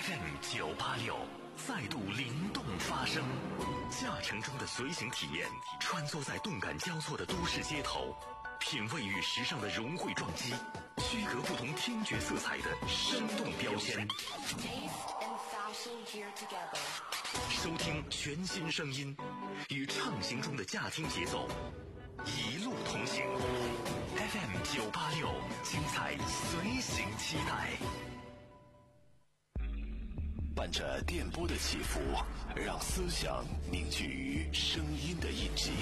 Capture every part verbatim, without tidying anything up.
F M 九八六再度灵动发声，驾乘中的随行体验，穿梭在动感交错的都市街头，品味与时尚的融汇撞击，区隔不同听觉色彩的生动标签。收听全新声音，与畅行中的驾听节奏，一路同行。F M 九八六，精彩随行期待。伴着电波的起伏，让思想凝聚于声音的印记，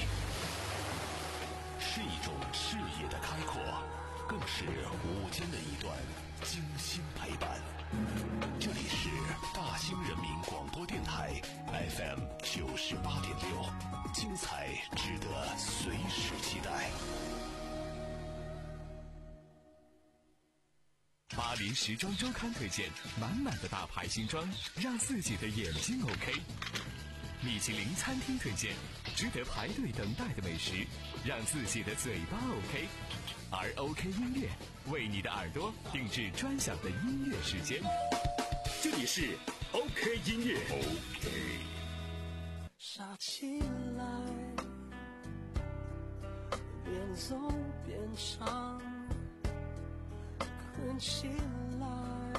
是一种视野的开阔，更是午间的一段精心陪伴。这里是大兴人民广播电台 F M 九十八点六，精彩值得随时期待。 巴黎时装周刊推荐满满的大牌新装，让自己的眼睛 OK。米其林餐厅推荐值得排队等待的美食，让自己的嘴巴 OK。而 OK 音乐为你的耳朵定制专享的音乐时间。这里是 OK 音乐 OK。 傻起来，边走边唱，困起来，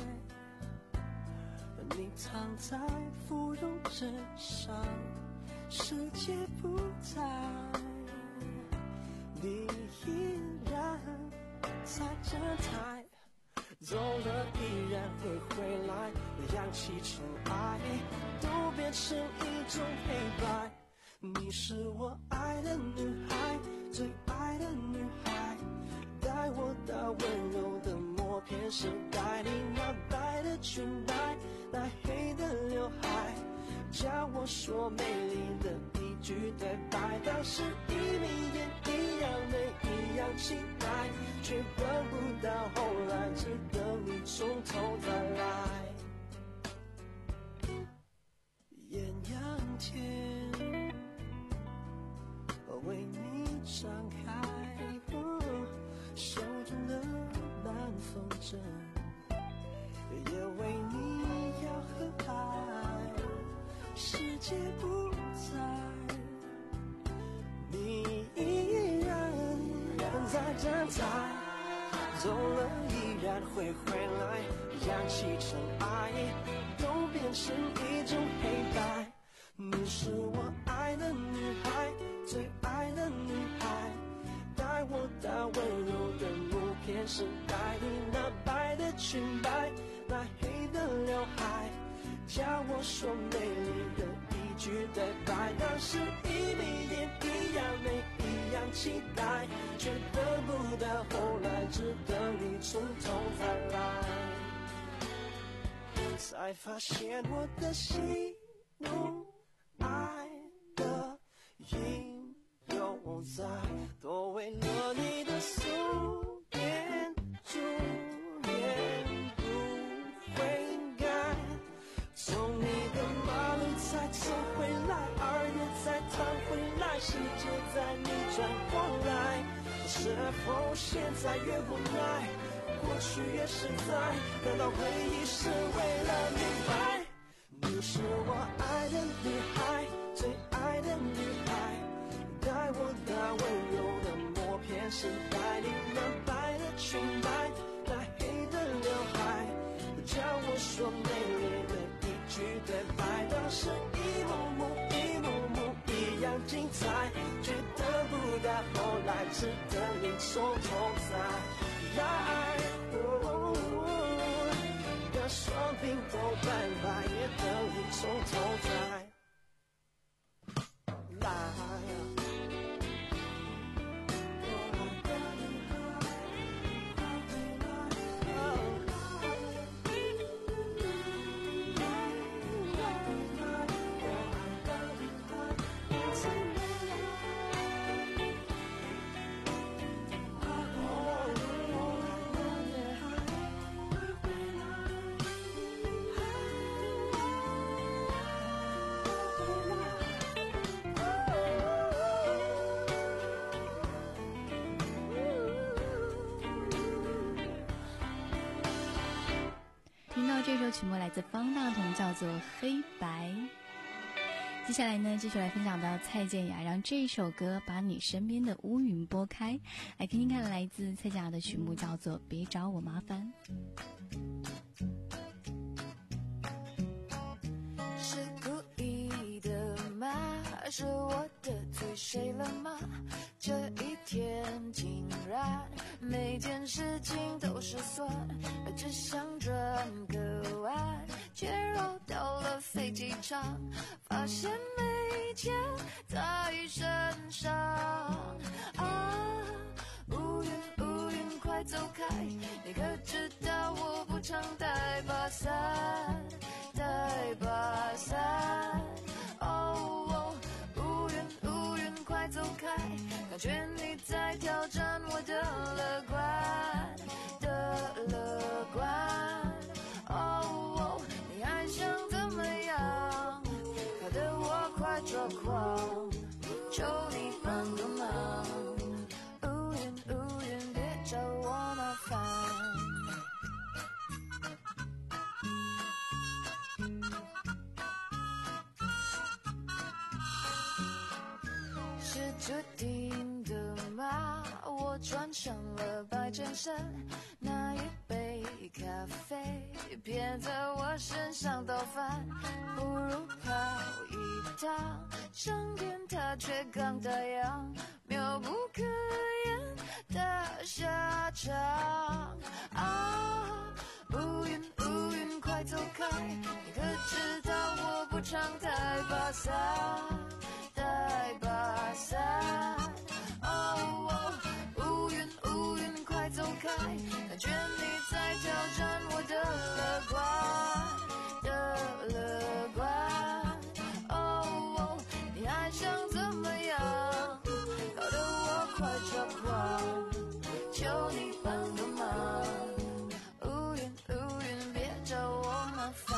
你躺在芙蓉之上，世界不在，你依然在站台，走了依然会回来，氧气尘埃都变成一种黑白。你是我爱的女孩，最爱的女孩，带我到温柔的默片时代，你那白的裙摆，那黑的刘海，叫我说美丽的一句对白。当时一眯眼一样美一样期待，却等不到后来，只等你从头再来。艳阳天为你张开、哦、手中的南风筝，也为你要和爱，世界不在，你依然人在站台，走了依然会回来，氧气尘埃都变成一种黑白。你是我爱的女孩，最爱的女孩，带我到温柔的默片时代，你那白的裙摆，那黑的刘海，叫我说美丽的一句对白。当时一眯眼一样美一样期待，却得不到后来，只等你从头再来，才发现我的喜怒爱的应有在，都为了你的宿便注定不会改。从你的马路再走回来，二月再弹回来，世界在你转过来，是否现在越无奈，过去越实在，难道回忆是为了明白？你是我爱的女孩，最爱的女孩，带我到温柔的默片时代，你那白的裙摆，那黑的刘海，叫我说美丽的一句对白。当时一幕幕一幕幕一样精彩，却得不到后来，只等你从头再来。哦让双鬓都白白，也等你从头再来。 到这首曲目来自方大同，叫做《黑白》。接下来呢，继续来分享到蔡健雅让这首歌把你身边的乌云拨开，来听听看来自蔡健雅的曲目叫做《别找我麻烦》。 是故意的吗？是我得罪谁了吗？这一天竟然每件事情都失算，只想转个弯，却绕到了飞机场，发现没钱在身上。啊，乌云乌云快走开，你可知道我不常带把伞，带把伞。哦，乌云乌云快走开，感觉你在挑战我的乐观的乐观。哦，你还想怎么样？搞得我快抓狂，求你帮个忙。乌云乌云别找我麻烦。是注定的吗？我穿上了白衬衫，那一杯咖啡偏在我身上倒翻，不如跑一趟，上天它却刚打烊，妙不可言的下场。啊，乌云乌云快走开，你可知道我不常带把伞，带把伞。哦，乌云乌云快走开，感觉你在挑战我的乐观的乐观。哦，你还想怎么样？搞得我快抓狂，求你帮个忙。乌云乌云别找我麻烦。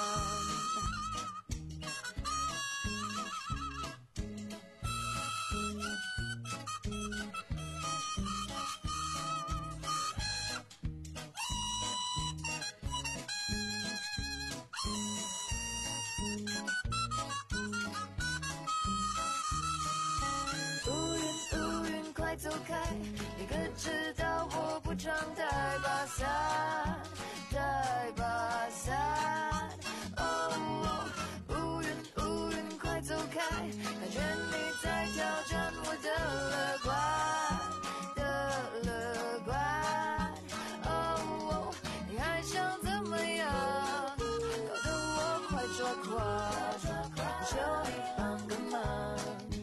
走开，你可知道我不常带把伞，带把伞。哦，乌云乌云快走开，感觉你在挑战我的乐观的乐观。哦，你还想怎么样？搞得我快抓狂，求你帮个忙。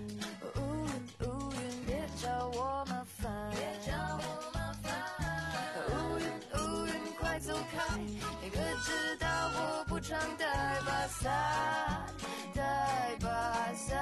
我麻烦，别找我麻烦。乌云乌云快走开，你可知道我不常带把伞，带把伞。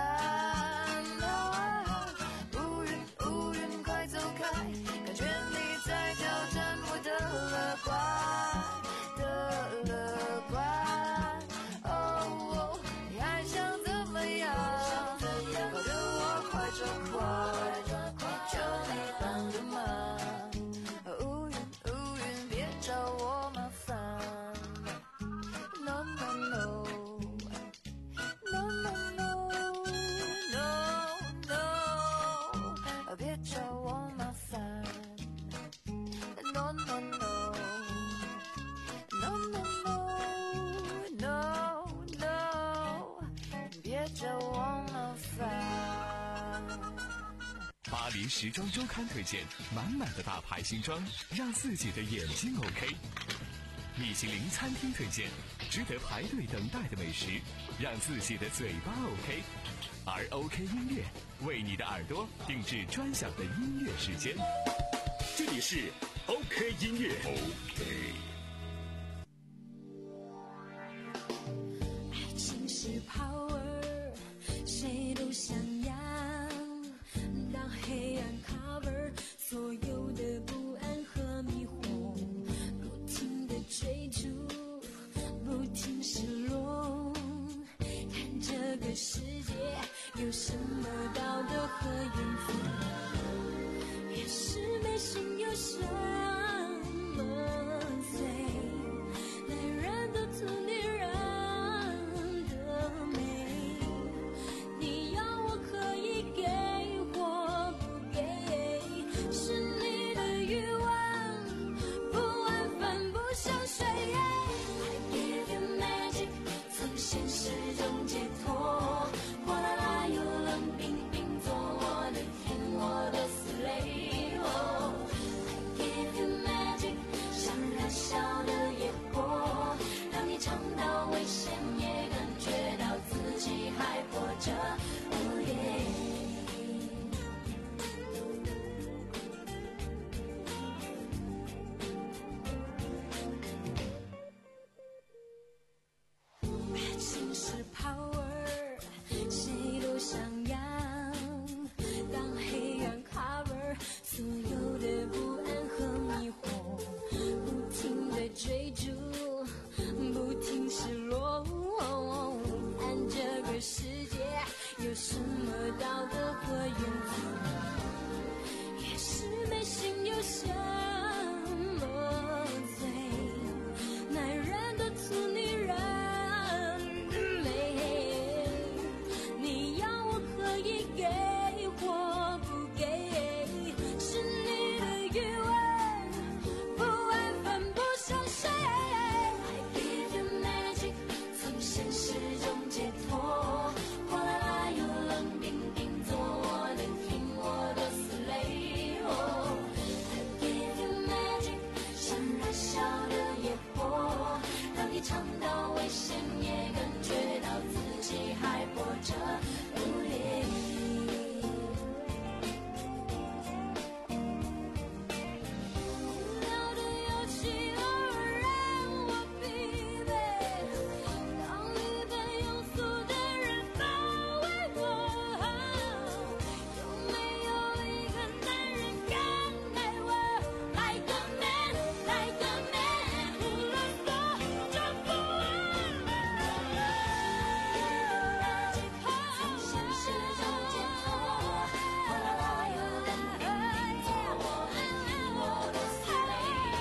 啊，乌云乌云快走开，感觉你在挑战我的乐观的乐观。哦，你还想怎么样？搞得我快抓狂。求你帮个忙，乌云乌云别找我麻烦。No no no no no no no， 别找我麻烦。No no no no no no no， 别找我麻烦。 巴黎时装周刊推荐满满的大牌新装，让自己的眼睛 OK。米其林餐厅推荐值得排队等待的美食，让自己的嘴巴 OK。而 OK 音乐为你的耳朵定制专享的音乐时间， 这里是 OK 音乐。OK。 爱情是 power， 谁都想要。当黑暗 cover 所有的不安和迷惑，不停地追逐，不停失落，看这个世界有什么道德和缘分，越是内心有什么罪，来让是 power， 谁都想要。当黑暗 cover 所有的不安和迷惑，不停地追逐，不停失落。看这个世界有什么道德和原则，也是内心有什么罪，男人的图女人美，你要我可以给或不给，是你的余温，不安分不上谁。I give you magic， 从现实中解脱，哗啦啦又冷冰冰，做我能听我的死泪。Oh， I give you magic， 像燃烧的野火，让你尝到危险，也感觉到自己还活着。Oh yeah，无聊的游戏偶尔让我疲惫，当一个庸俗的人包围我，有没有一个男人敢爱我 ？Like a man, like a man， 无论多征服我。从现实中解脱，哗啦啦又冷冰冰，做我能听我的死泪。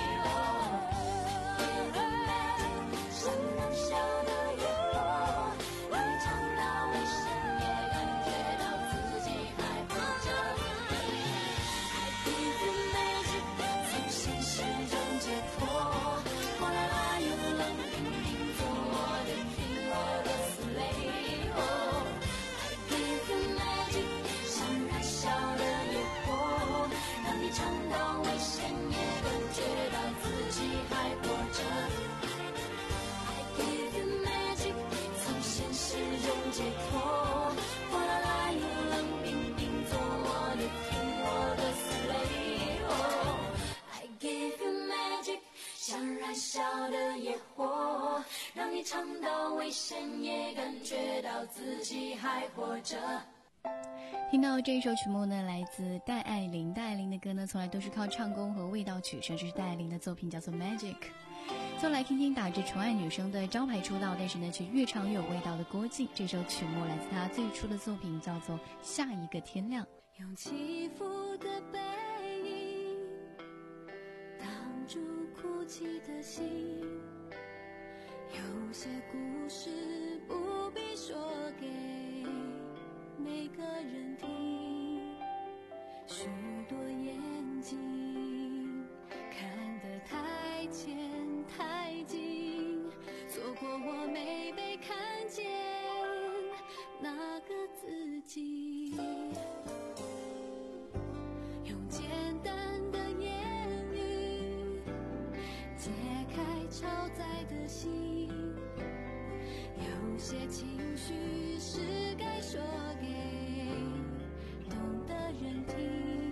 像燃烧的野火，让你尝到危险，也感觉到自己还活着。I give you magic， 从现实中解脱，哗啦啦又冷冰冰，做我的听我的死泪。I give you magic， 像燃烧的野火，让你尝到危险，也感觉到自己还活着。I give you magic， 从现实中解脱，哗啦啦又冷冰冰，做我的听我的死泪。I give you magic， 像燃烧的野火，让你尝到危险，也感觉到自己还活着。 听到这一首曲目呢，来自戴爱玲。戴爱玲的歌呢，从来都是靠唱功和味道取胜，这是戴爱玲的作品，叫做 Magic。最后来听听打着纯爱女生的招牌出道，但是呢却越唱越有味道的郭靖。这首曲目来自她最初的作品，叫做《下一个天亮》。 用起伏的背影挡住哭泣的心，有些故事不必说给每个人听，许多眼睛看得太浅太近，错过我没被看见那个自己。用简单的言语解开超载的心，有些情绪是该说给懂的人听。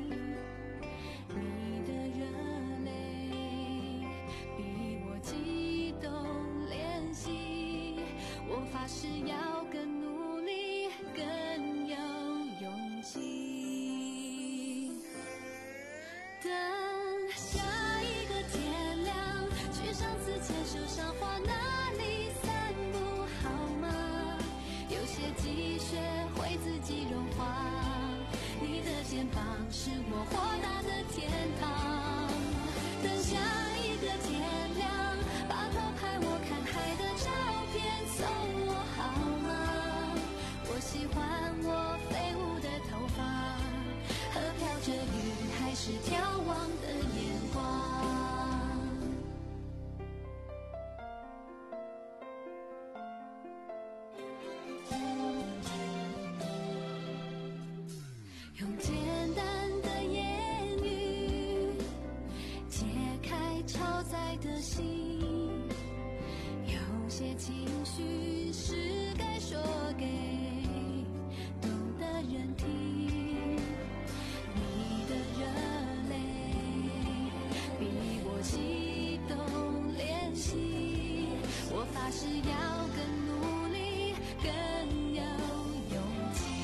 你的热泪比我激动怜惜，我发誓要更努力更有勇气。等下一个天亮，去上次牵手赏花那里散步好吗？有些积雪会自己融化，你的肩膀是我豁达的天堂。等下一个天亮，把偷拍我看海的照片送我好吗？我喜欢我飞舞的头发和飘着雨还是眺望的眼光。用简单的言语解开超载的心，有些情绪是该说给懂的人听。你的热泪比我激动怜惜，我发誓要更努力更有勇气。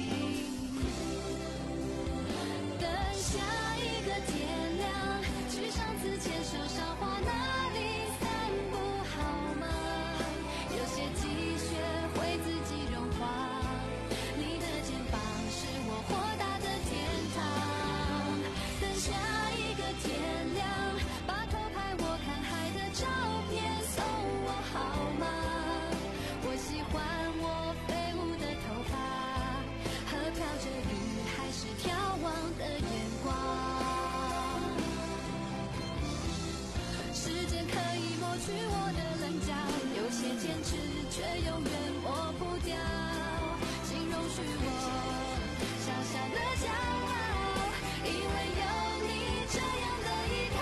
等下一个天亮，去上次牵手赏花那里散步好吗？有些积雪会自己融化，你的肩膀是我豁达的天堂。等下一个天亮，把偷拍我看海的照片送我好吗？我喜欢我飞舞的头发和飘着雨还是眺望的眼光。时间可以抹去我的棱角，有些坚持却永远抹不掉，请容许我小小的骄傲，因为有你这样的依靠。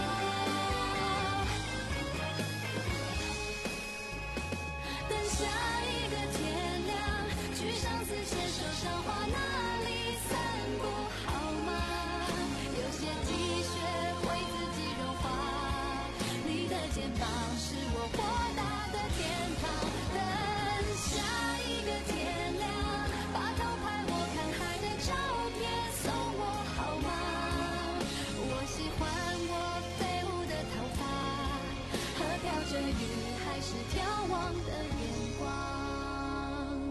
等下一个天亮，去上次牵手赏花那里散步好吗？有些积雪会自己融化，你的肩膀是我豁达的天堂。等下一个天亮，把偷拍我看海的照片送我好吗？我喜欢我飞舞的头发和飘着雨还是眺望的眼光。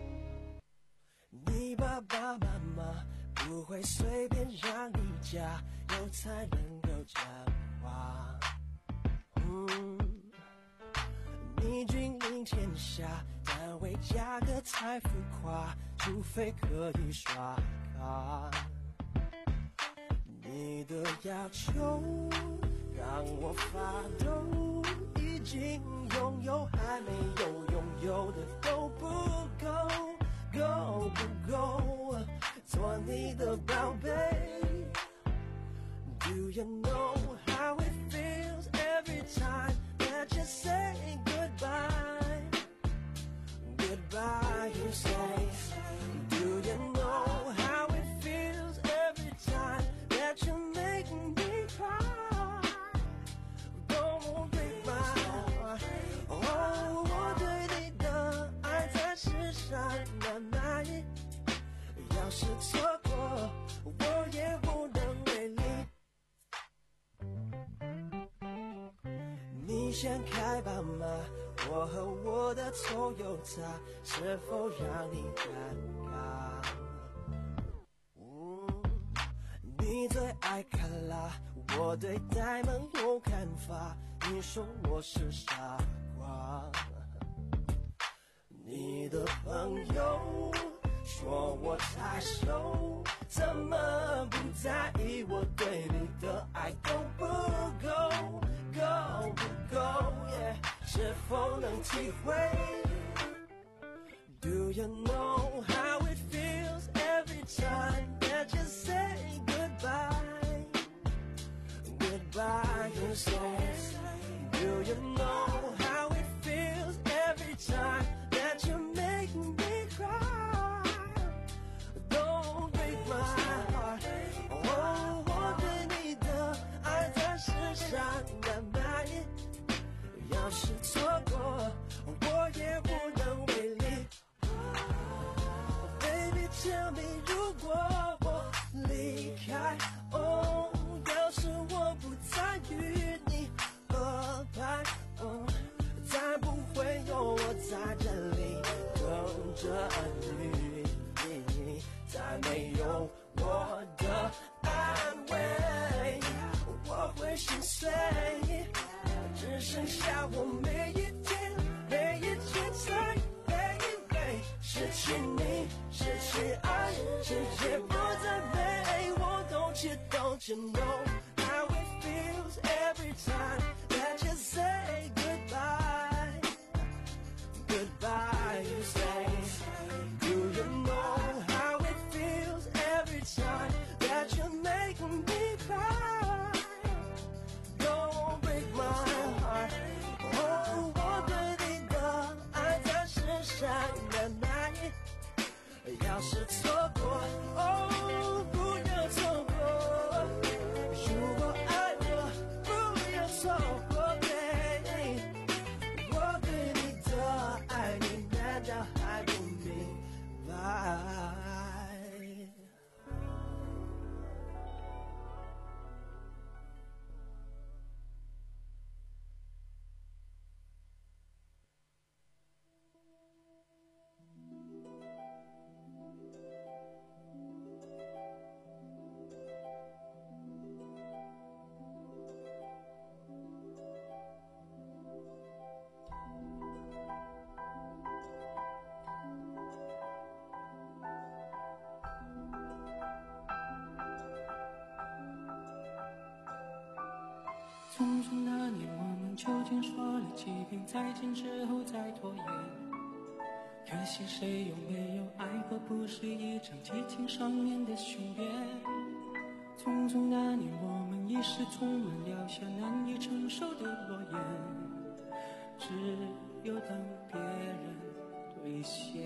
你爸爸妈妈不会随便让你加油才能够讲话。嗯，你君临天下，单位价格太浮夸，除非可以刷卡。你的要求让我发抖，已经拥有还没有拥有的够不够？够不够做你的宝贝？ Do you know how it feels every time that you say goodbye? Goodbye, you say. Do you know how it feels every time that you make me cry? Don't break my heart. Oh, 我对你的爱在世上难买，要是错过，我也无能为力。你先开吧嘛，我和我的Toyota是否让你尴尬？嗯，你最爱看辣，我对呆萌有看法，你说我是傻瓜。你的朋友说我太瘦，怎么不在意我对你的爱够不够？够不够？ Yeah， 是否能体会 ？Do you know how it feels every time that you say goodbye? Goodbye, you say. Do you know how it feels every time that you make me cry? Don't break my heart. Oh， 我对你的爱在世上难买，要是错过，我也无能为力。Baby tell me， 如果我离开，哦，要是我不再与你合拍，哦，再不会有我在这里等着你，再没有我的安慰，我会心碎，只剩下我每一天每一天才每一回失去你，失去爱，世界不再美，我懂知don't you know how it feels every time that you say goodbye. Goodbye, you say. Do you know how it feels every time that you make me cry? Don't break my heart. Oh， 我对你的爱在世上难买，要是错过，哦，不要错过。如果爱我，不要错过，baby。我对你的爱，你难道还究竟说了几遍再见之后再拖延？可惜谁有没有爱过，不是一张激情上面的雄辩。匆匆那年，我们一时匆忙撂下难以承受的诺言，只有等别人兑现。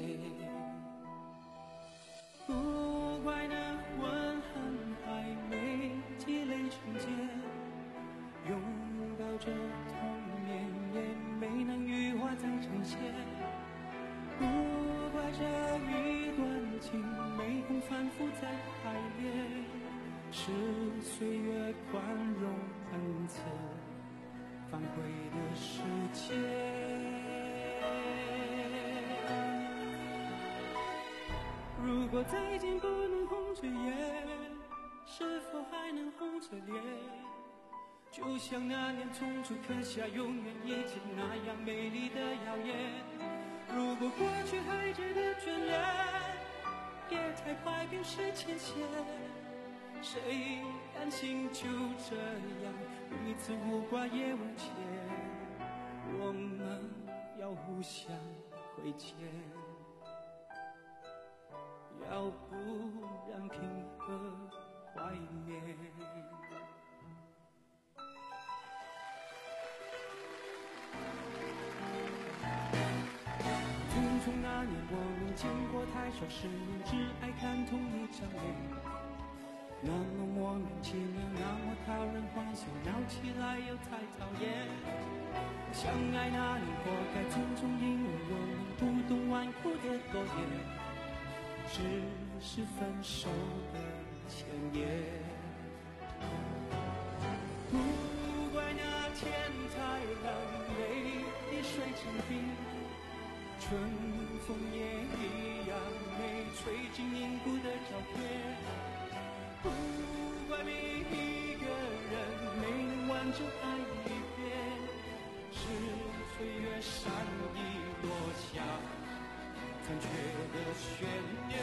不怪那吻痕还没积累成茧，拥抱着童年也没能羽化再成仙。不怪这一段情没空反复再排练，是岁月宽容恩赐反悔的时间。如果再见不能红着眼，是否还能红着脸？就像那年匆促刻下永远一起那样美丽的谣言。如果过去还值得眷恋，别太快冰释前嫌。谁甘心就这样彼此无挂也无牵？我们要互相亏欠，要不然凭何怀念？匆匆那年，我们见过太少世面，只爱看同一张脸。那么莫名其妙，那么讨人欢喜，闹起来又太讨厌。相爱那年活该匆匆，因为我们不懂顽固的诺言，只是分手的前言。不怪那天太冷，泪滴水成冰，春风也一样没吹进凝固的照片。不怪每一个人没能完整爱一遍，是岁月善意落下残缺的悬念。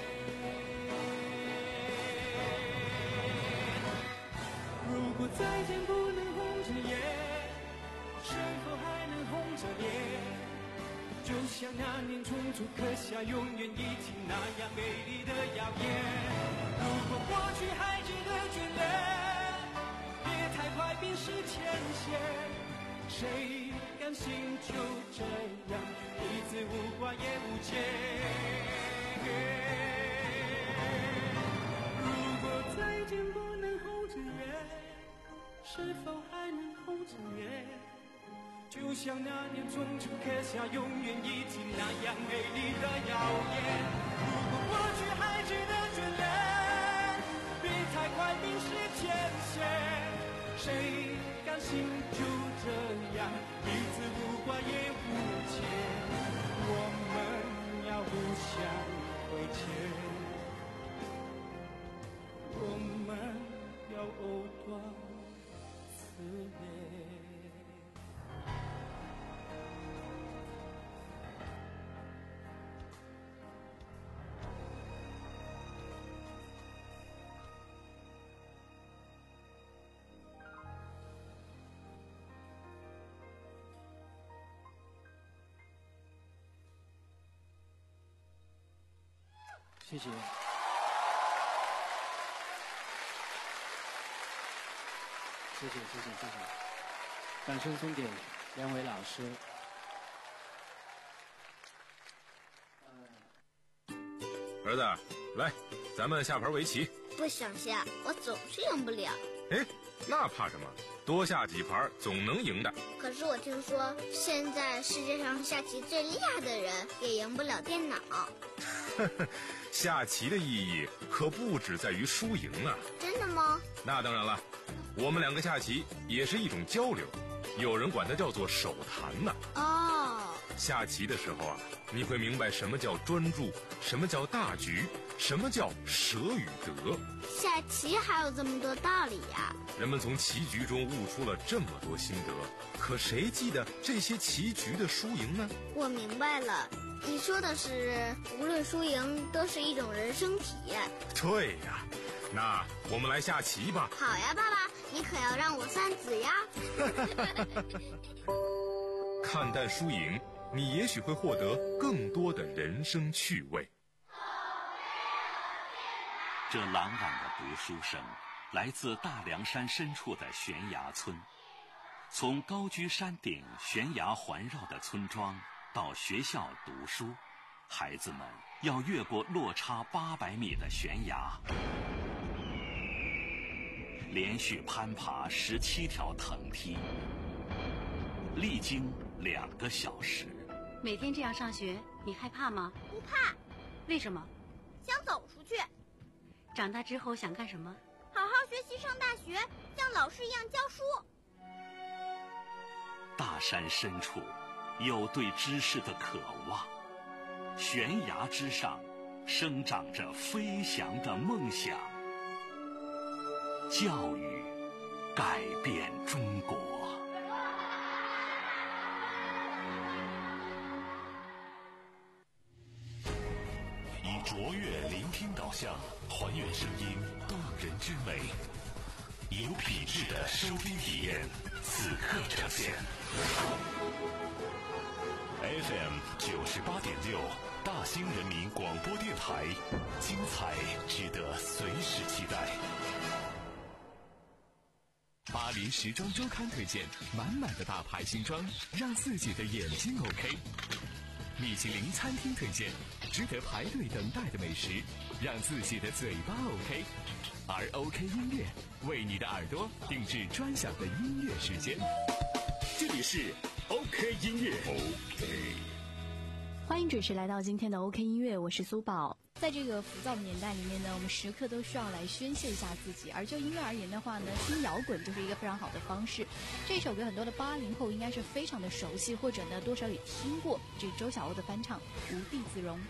如果再见不能红着眼，是否还能红着脸？就像那年匆促刻下永远一起那样美丽的谣言。如果过去还值得眷恋，别太快冰释前嫌。谁甘心就这样彼此无挂也无牵？如果再见不能红着眼，是否还能红着脸？就像那年匆促刻下永远一起那样美丽的谣言。如果过去还值得眷恋，别太快冰释前嫌。谁甘心就这样彼此无挂也无牵？我们要互相亏欠，我们要藕断丝连。谢谢。谢谢谢谢谢谢，掌声送给两位老师。 儿子，来，咱们下盘围棋。 不想下，我总是赢不了。 哎，那怕什么？多下几盘总能赢的。 可是我听说，现在世界上下棋最厉害的人也赢不了电脑。 下棋的意义可不只在于输赢啊！ 真的吗？ 那当然了，我们两个下棋也是一种交流，有人管它叫做手谈呢。 哦， 下棋的时候啊，你会明白什么叫专注，什么叫大局，什么叫舍与得。 下棋还有这么多道理呀！ 人们从棋局中悟出了这么多心得，可谁记得这些棋局的输赢呢？ 我明白了，你说的是无论输赢都是一种人生体验。 对呀，那我们来下棋吧。 好呀，爸爸， 你可要让我三子呀！ 看淡输赢，你也许会获得更多的人生趣味。 这朗朗的读书声来自大凉山深处的悬崖村。从高居山顶、悬崖环绕的村庄到学校读书，孩子们要越过落差八百米的悬崖，连续攀爬十七条藤梯，历经两个小时。 每天这样上学，你害怕吗？ 不怕。 为什么？ 想走出去。 长大之后想干什么？ 好好学习，上大学，像老师一样教书。 大山深处有对知识的渴望，悬崖之上生长着飞翔的梦想。教育改变中国。以卓越聆听导向，还原声音动人之美，有品质的收听体验，此刻呈现。F M 九十八点六，大兴人民广播电台，精彩值得随时期待。 巴黎时装周刊推荐，满满的大牌新装，让自己的眼睛 OK。米其林餐厅推荐，值得排队等待的美食，让自己的嘴巴 OK。而 OK 音乐为你的耳朵定制专享的音乐时间。这里是 OK 音乐 OK。 欢迎准时来到今天的 OK 音乐，我是苏宝。在这个浮躁的年代里面呢，我们时刻都需要来宣泄一下自己，而就音乐而言的话呢，听摇滚就是一个非常好的方式。这首歌很多的八零后应该是非常的熟悉，或者呢多少也听过，这是周晓鸥的翻唱《无地自容》。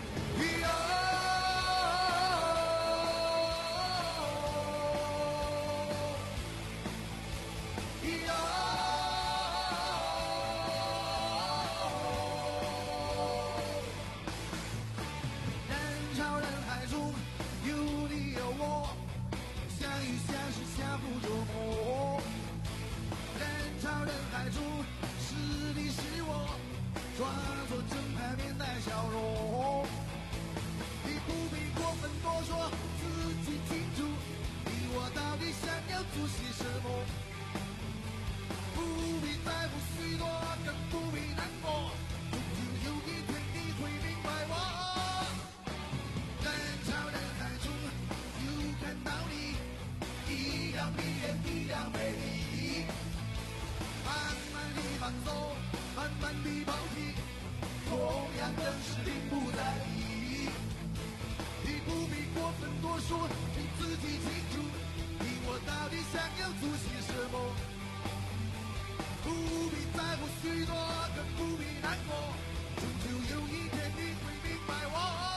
装作正派面带笑容，你不必过分多说，自己清楚，你我到底想要做些什么，不必在乎许多，更不必难过，终究有一天你会明白我。人潮人海中又看到你，一样迷人，一样美丽，慢慢地放松，慢慢地抛弃，同样的是心不在意。你不必过分多说，你自己清楚，你我到底想要做些什么，不必在乎许多，更不必难过，终究有一天你会明白我。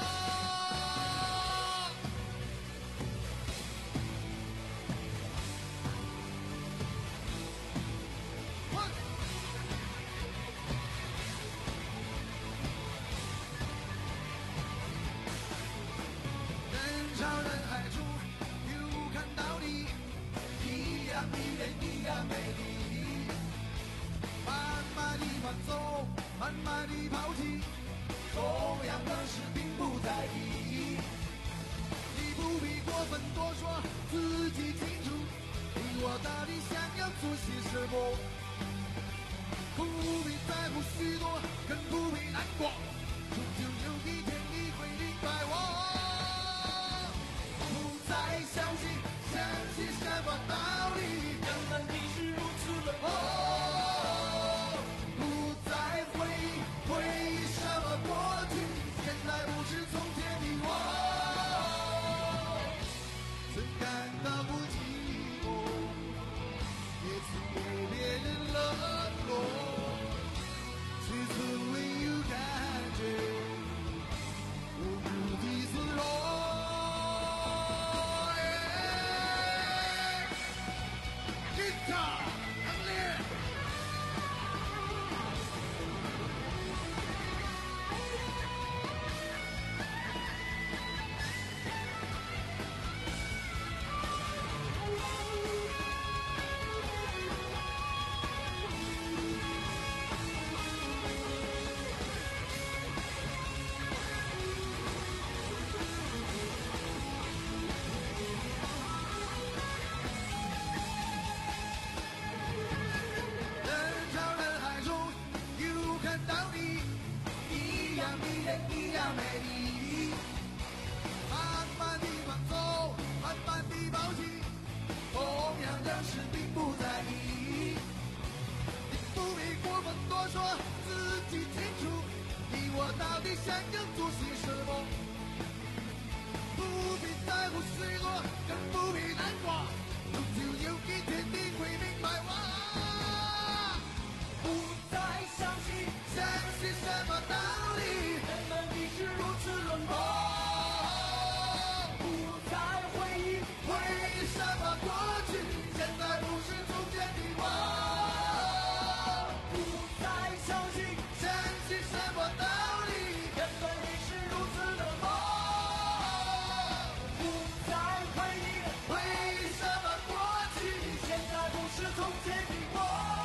慢慢地抛弃，同样的事并不在意。你不必过分多说，自己清楚，你我到底想要做些什么，不必在乎许多，更不必难过，终究有一天你会明白我。不再相信，相信什么道理，原来你是如此冷漠。 到你，一样迷人，一样美丽。慢慢地放纵，慢慢地抱紧，同样的事并不在意。你不必过分多说，自己清楚，你我到底想要做些什么。不必在乎许多，更不必难过，终究有一天你会明白我。不再相信，相信什么道理？人们必是如此冷漠。不再回忆，回忆什么过去？现在不是从前的我。不再相信，相信什么道理？人们必是如此冷漠。不再回忆，回忆什么过去？现在不是从前的我。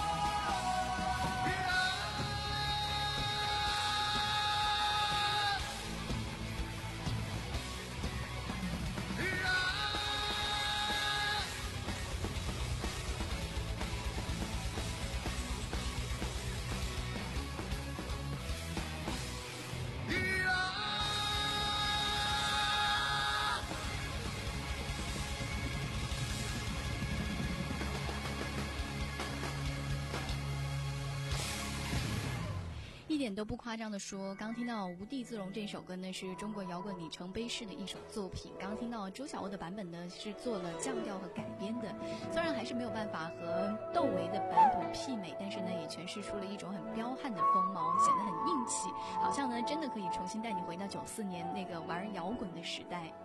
一点都不夸张的说，刚听到《无地自容》这首歌呢，是中国摇滚里程碑式的一首作品。刚听到周晓鸥的版本呢，是做了降调和改编的。虽然还是没有办法和窦唯的版本媲美，但是呢，也诠释出了一种很彪悍的风貌，显得很硬气，好像呢，真的可以重新带你回到九四年那个玩摇滚的时代。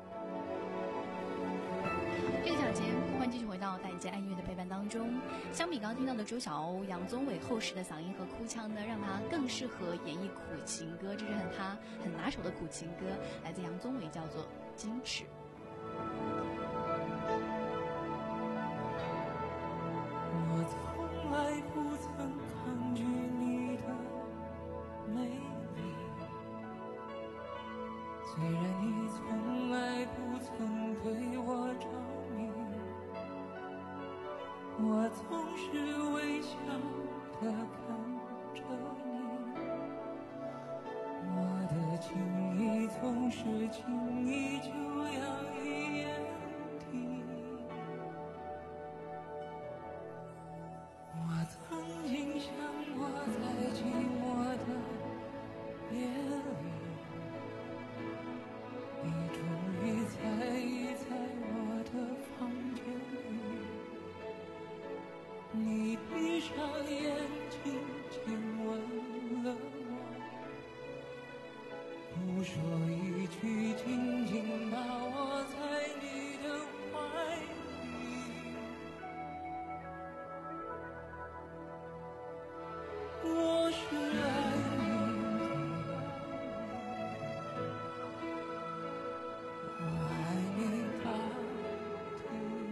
这个小节，欢迎继续回到带你在爱音乐的陪伴当中。相比刚刚听到的周晓鸥、杨宗纬厚实的嗓音和哭腔呢，让他更适合演绎苦情歌。这是很他很拿手的苦情歌，来自杨宗纬，叫做《矜持》。 我从来不曾抗拒你的美丽，虽然你从来不曾对我着迷，我总是微笑地看着你，我的情意总是轻易就洋溢眼底。我曾经想过，在寂寞的夜里，你终于在意在我的房间里，你闭上眼睛亲吻了我，不说一句，紧紧把我在你的怀里。我是爱你的，我爱你到底。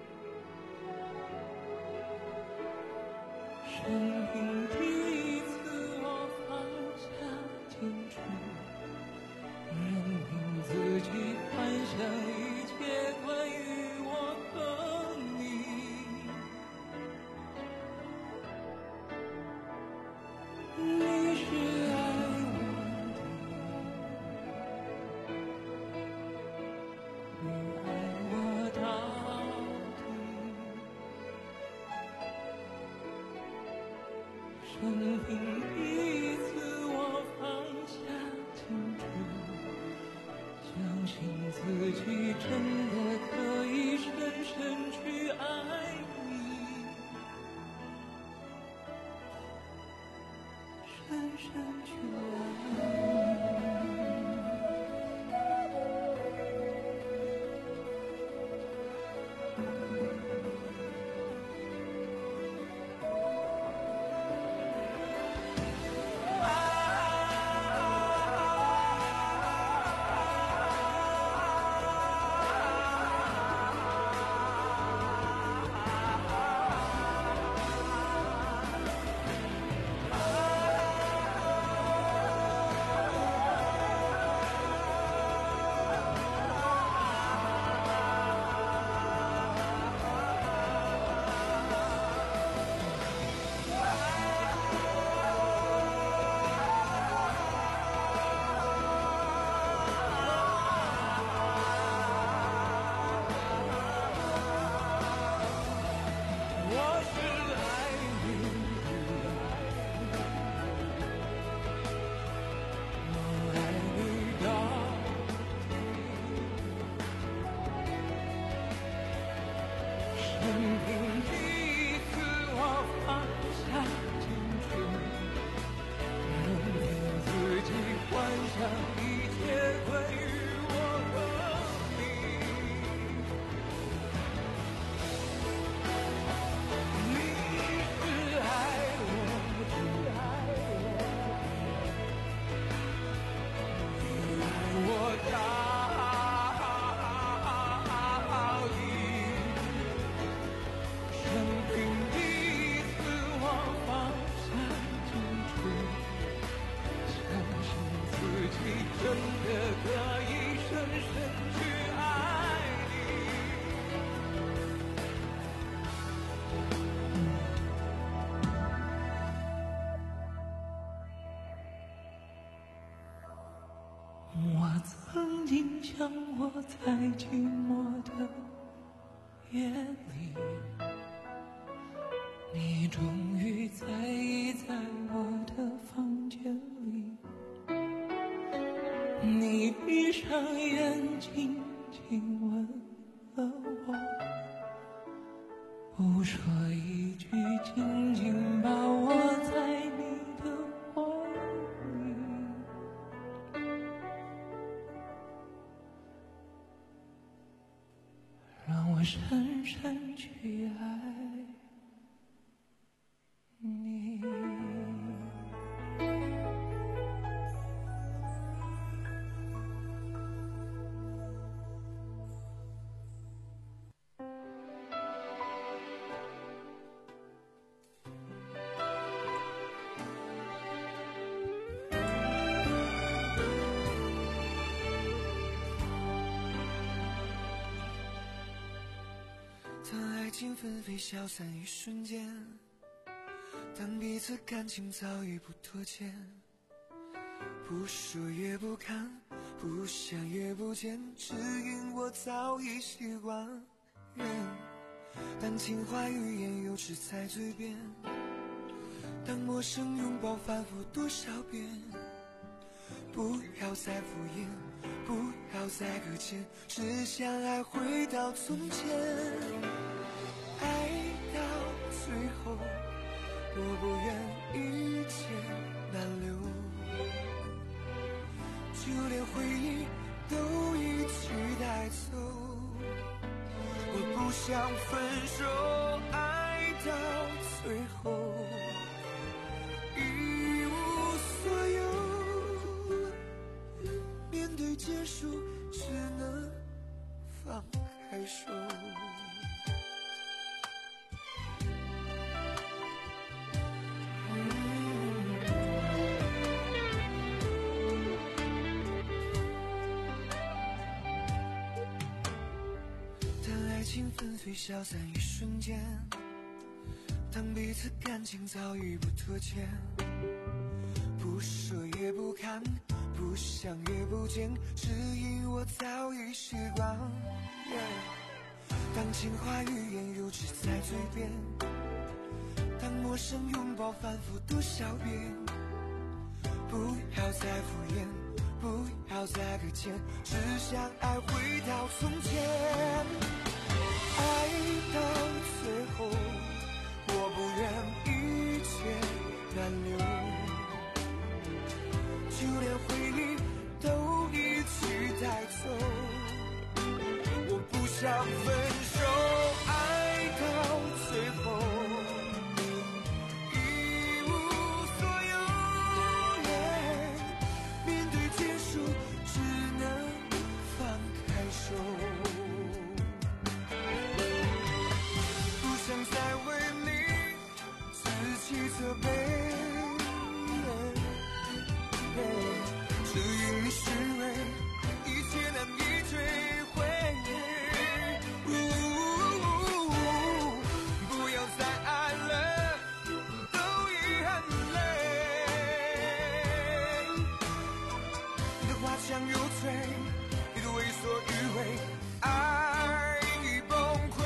生命第一次我放下矜持，任凭自己幻想一切关于我和你。你是爱我的，你爱我到底。生平第一次我放下矜持，相信自己真的可以深深去爱你，深深去爱你。 我曾经想过，在寂寞的夜里，你终于在意在我的房间里。你闭上眼睛，亲吻了我，不说一句，紧紧把我在你的怀里，让我深深去爱你。 当爱情纷飞消散一瞬间，当彼此感情早已不拖欠，不说也不看，不想也不见，只因我早已习惯。当情话语言幼稚在嘴边，当陌生拥抱反复多少遍，不要再敷衍，不要再搁浅，只想爱回到从前。爱到最后，我不愿一切难留，就连回忆都一起带走。我不想分手，爱到最后一无所有，面对结束只能放开手。纷飞消散一瞬间，当彼此感情早已不拖欠，不说也不看，不想也不见，只因我早已习惯。当情话语言幼稚在嘴边，当陌生拥抱反复多少遍，不要再敷衍，不要再搁浅，只想爱回到从前。爱到最后，我不愿一切难留，就连回忆都一起带走。我不想分手，爱到最后一无所有， yeah, 面对结束只能放开手。想再为你自己责备，只因你虚伪，一切难以追回。不要再爱了，都已很累。你的花香又醉，你的为所欲为，爱已崩溃。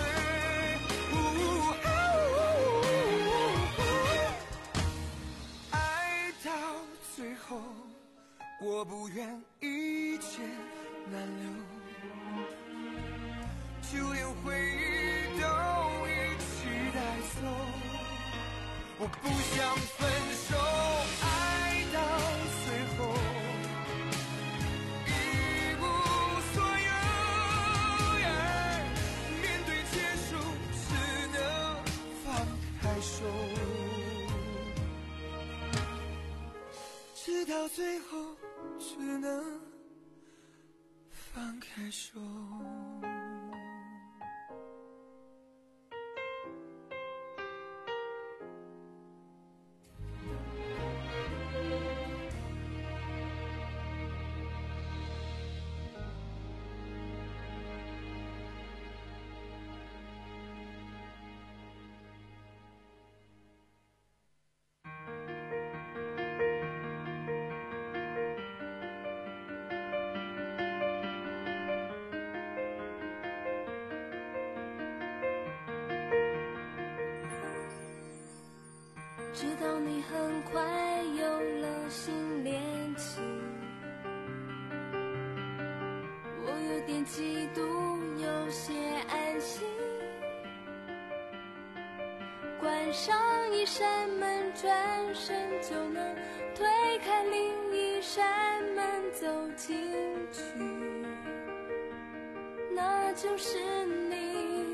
我不愿一切难留，就连回忆都一起带走。我不想分手，爱到最后一无所有， yeah, 面对结束只能放开手，直到最后只能放开手。 直到你很快有了新恋情，我有点嫉妒，有些安心。关上一扇门，转身就能推开另一扇门走进去，那就是你。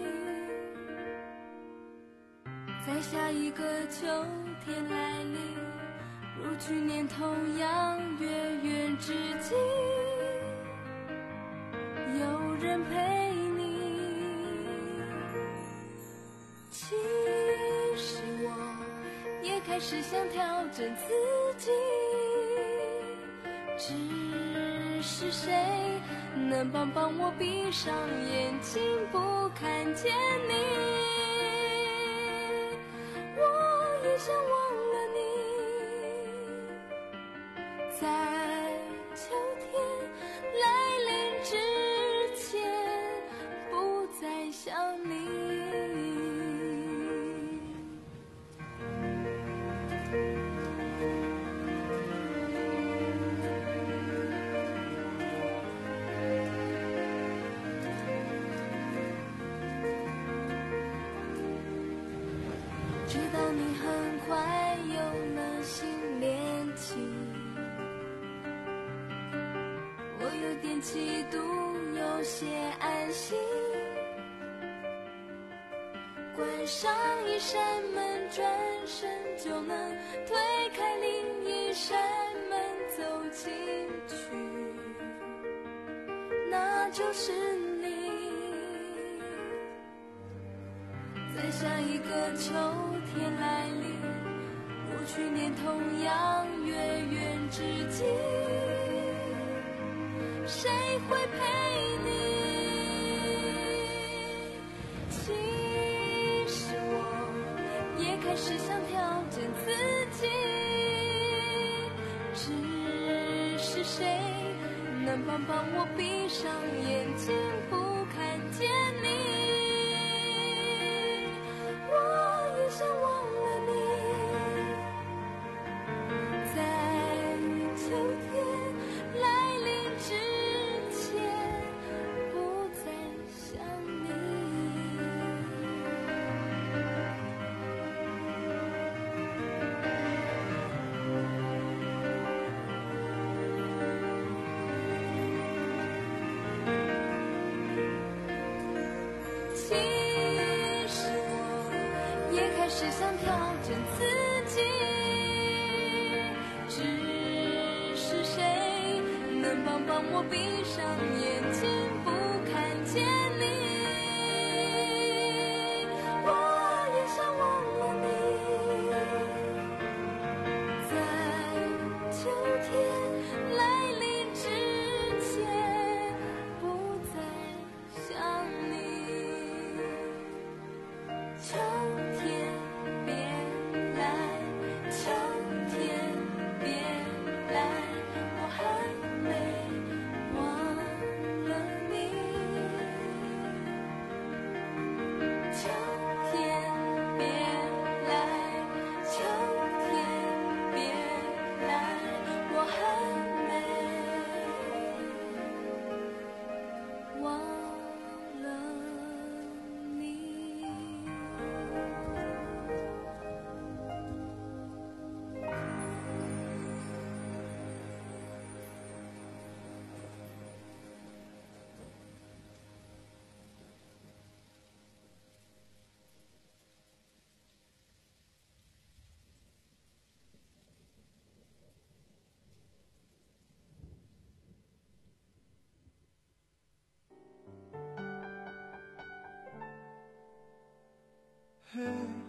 在下一个秋天来临，如去年同样月圆之际，有人陪你。其实我也开始想调整自己，只是谁能帮帮我闭上眼睛不看见你。我也想忘了你，在秋天来临之前不再想你。直到你很快有了新恋情，我有点嫉妒，有些安心。关上一扇门，转身就能推开另一扇门走进去，那就是你。在下一个秋天来临，如去年同样月圆之际，谁会陪你？其实我也开始想调整自己，只是谁能帮帮我闭上眼睛不看见你。我也想忘了你，在秋天来临之前不再想你。其实我也开始想调整自己，只是谁能帮帮我闭上眼睛不看见你。我也想忘了你，在秋天来临之前不再想你。秋天别来，秋天别来，我还没忘了你。秋天别来，秋天别来，我还没忘了你。 嘿，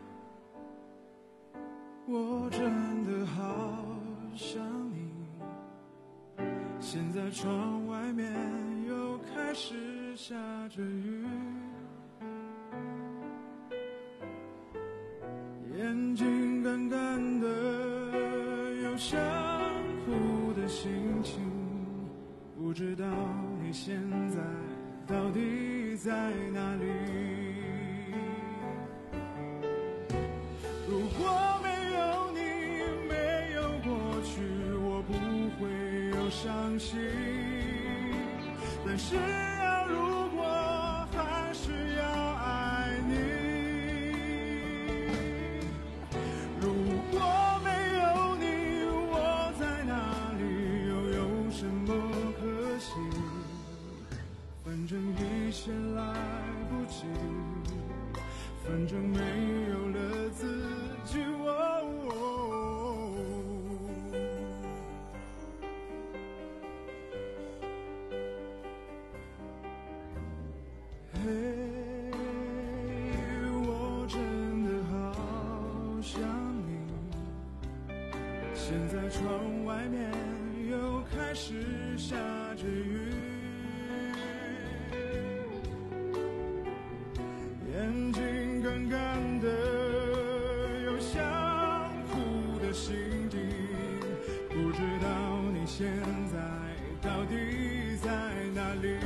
我真的好想你。现在窗外面又开始下着雨，眼睛干干的，有想哭的心情。不知道你现在到底在哪里？如果没有你要伤心，但是啊，如果还是要爱你，如果没有你，我在哪里，又有什么可惜？反正一切来不及，反正没有了自己。哦嘿，我真的好想你。现在窗外面又开始下着雨，眼睛干干的，有想哭的心情，不知道你现在到底在哪里。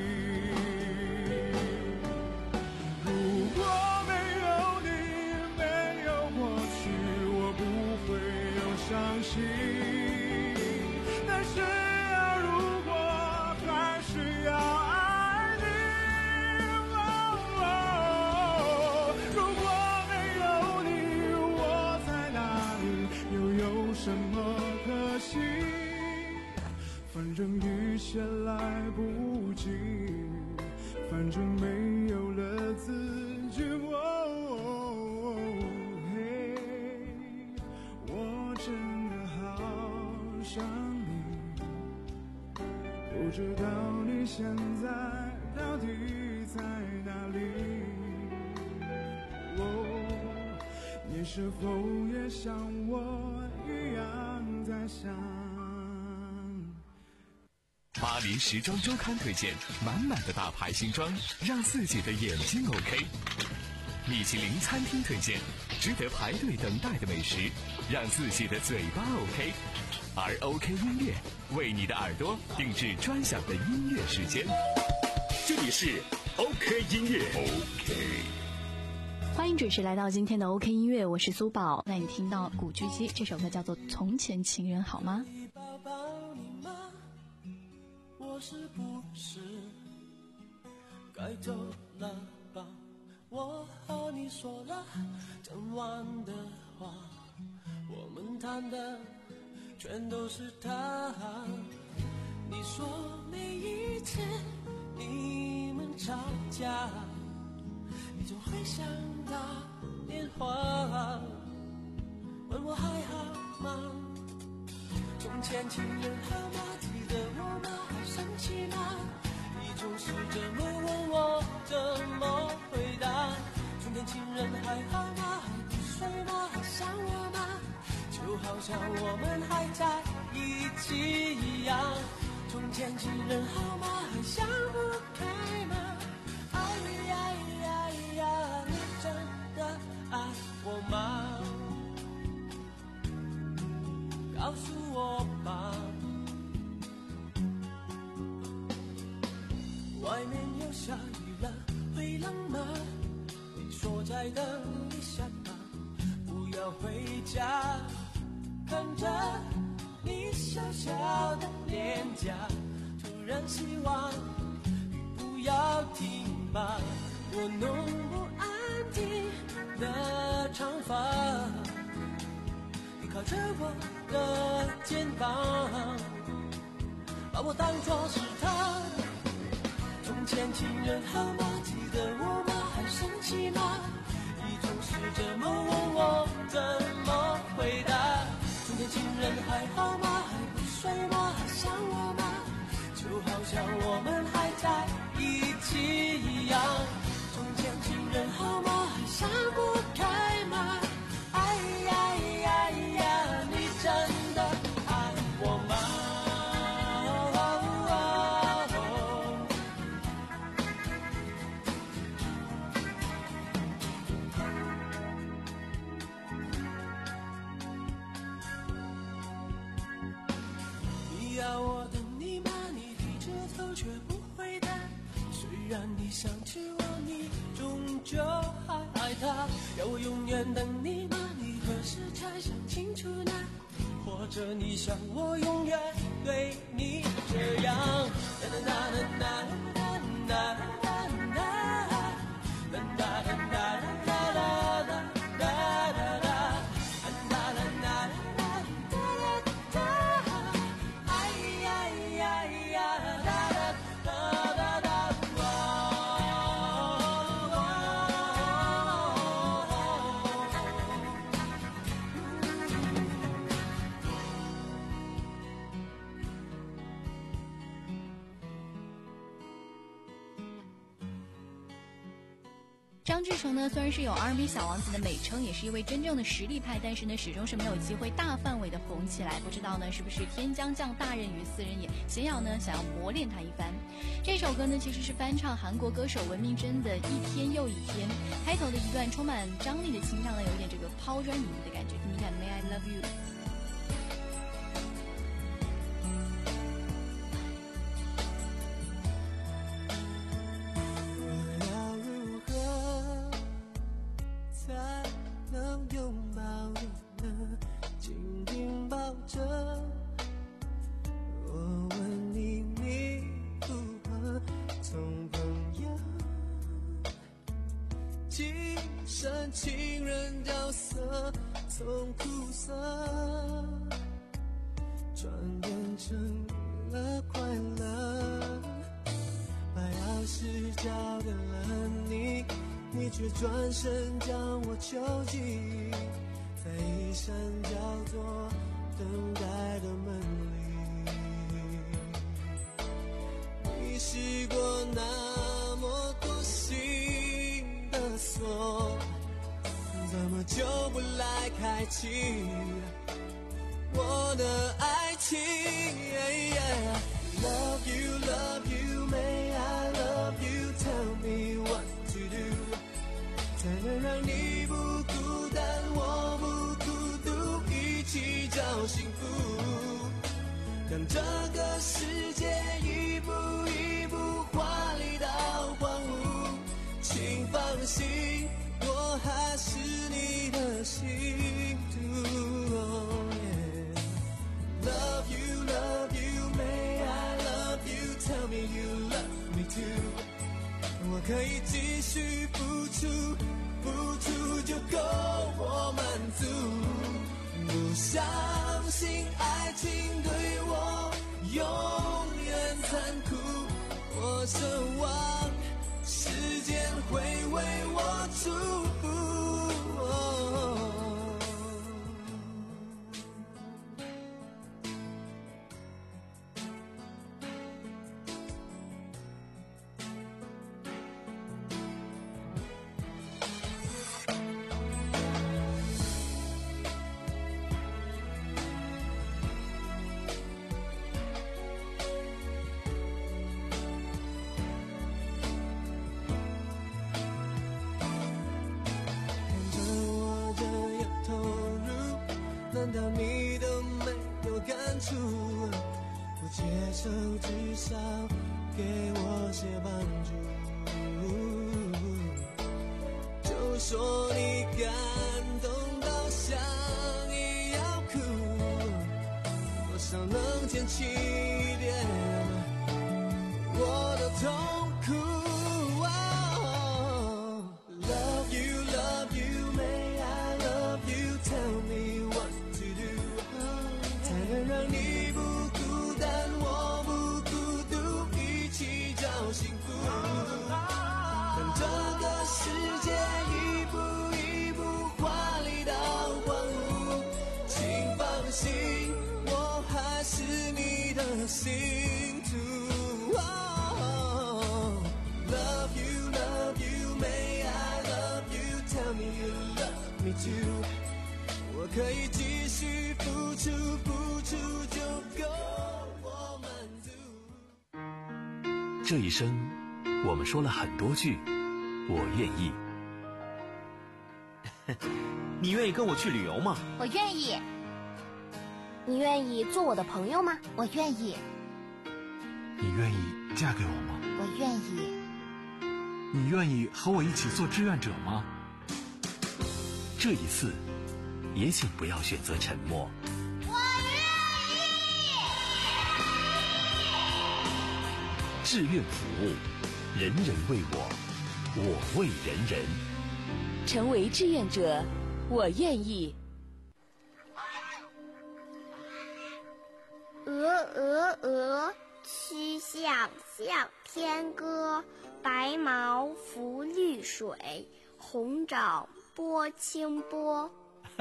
如果没有你，没有过去，我不会有伤心。但是啊，如果还是要爱你，哦哦，如果没有你，我在哪里，又有什么可惜？反正一切来不及，反正没有了自己。哦，嘿，我真的好想你，不知道你现在到底在哪里。哦，你是否也像我一样在想？ 巴黎时装周刊推荐满满的大牌新装，让自己的眼睛 OK。米其林餐厅推荐值得排队等待的美食，让自己的嘴巴 OK。而 OK 音乐为你的耳朵定制专享的音乐时间。这里是 OK 音乐 OK。 欢迎准时来到今天的 OK 音乐，我是苏宝。那你听到古巨基这首歌叫做《从前情人好吗》。 我是不是该走了吧？我和你说了整晚的话，我们谈的全都是他。你说每一次你们吵架，你就会想打电话问我还好吗？从前情人好吗？记得我吗？还生气吗？你总是这么问我，怎么回答？从前情人还好吗？还不睡吗？还想我吗？就好像我们还在一起一样。从前情人好吗？还想不开吗？哎呀呀呀，你真的爱我吗？告诉我吧，外面又下雨了，会冷吗？你说再等一下吧，不要回家。看着你小小的脸颊，突然希望雨不要停吧。我弄不安静的长发，你靠着我的肩膀，把我当作是他。从前情人好吗？记得我吗？还生气吗？你总是这么问我，怎么回答？从前情人还好吗？还不睡吗？还想我吗？就好像我们还在一起一样。从前情人好吗？还想不开吗？哎呀呀呀，你真的爱我吗？你要我等你吗？你低着头却不回答。虽然你想起我，你终究还爱他。要我永远等你吗？你何时才想清楚呢？ 或者你想我永远对你这样。哒哒哒哒哒哒哒哒哒哒哒哒哒哒。 张志成呢，虽然是有 R and B 小王子的美称，也是一位真正的实力派，但是呢，始终是没有机会大范围的红起来。不知道呢，是不是天将降大任于斯人也？咸阳呢，想要磨练他一番。这首歌呢，其实是翻唱韩国歌手文明真的《一天又一天》，开头的一段充满张力的清唱呢，有一点这个抛砖引玉的感觉。听听看 ，May I Love You。 情人角色从苦涩转变成了快乐，把钥匙交给了你，你却转身将我囚禁在一扇叫做等待的门里。你试过那么多新的锁，怎么就不来开启我的爱情、yeah, yeah. Love you, love you, may I love you, tell me what to do 才能让你不孤单我不孤独，一起找幸福，让这个世界一步一步华丽到荒芜，请放心我还是你的信徒、oh, yeah. Love you, love you, may I love you, tell me you love me too 我可以继续付出，付出就够我满足，不相信爱情对我永远残酷，我奢望时间会为我祝福、哦、难道你都没有感触？不接受至少给我些帮助，就说你感动到想也要哭，多少能减轻一点我的痛苦、oh, Love you, love you, may I love you, tell me what才能让你不孤单我不孤独，一起找幸福，让这个世界一步一步华丽到荒芜，请放心我还是你的信徒、oh, Love you, love you, may I love you, tell me you love me too 我可以继续付出，付出就够我满足。 这一生，我们说了很多句“我愿意”。 你愿意跟我去旅游吗？ 我愿意。你愿意做我的朋友吗？我愿意。 你愿意嫁给我吗？ 我愿意。 你愿意和我一起做志愿者吗？ 这一次。也请不要选择沉默。 我志愿服务，人人为我，我为人人。 成为志愿者，我愿意。 鹅鹅鹅，曲项向天歌。白毛浮绿水，红掌拨清波。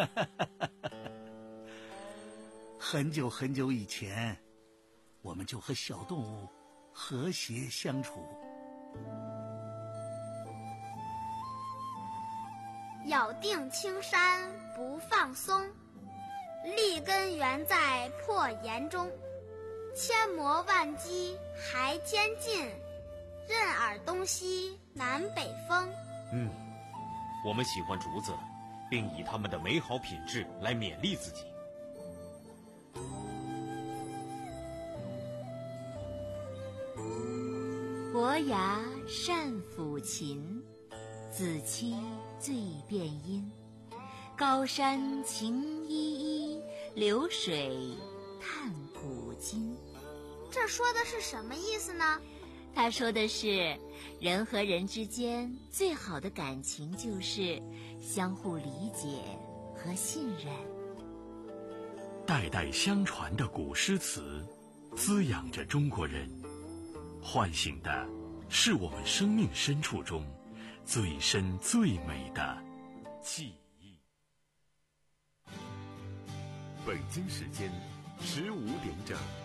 很久很久以前，我们就和小动物和谐相处。 咬定青山不放松，立根原在破岩中。千磨万击还坚劲，任尔东西南北风。 嗯，我们喜欢竹子，并以它们的美好品质来勉励自己。 伯牙善抚琴，子期最辨音。高山晴依依，流水叹古今。 这说的是什么意思呢？ 他说的是，人和人之间最好的感情就是相互理解和信任。 代代相传的古诗词，滋养着中国人，唤醒的是我们生命深处中最深最美的记忆。 北京时间十五点整。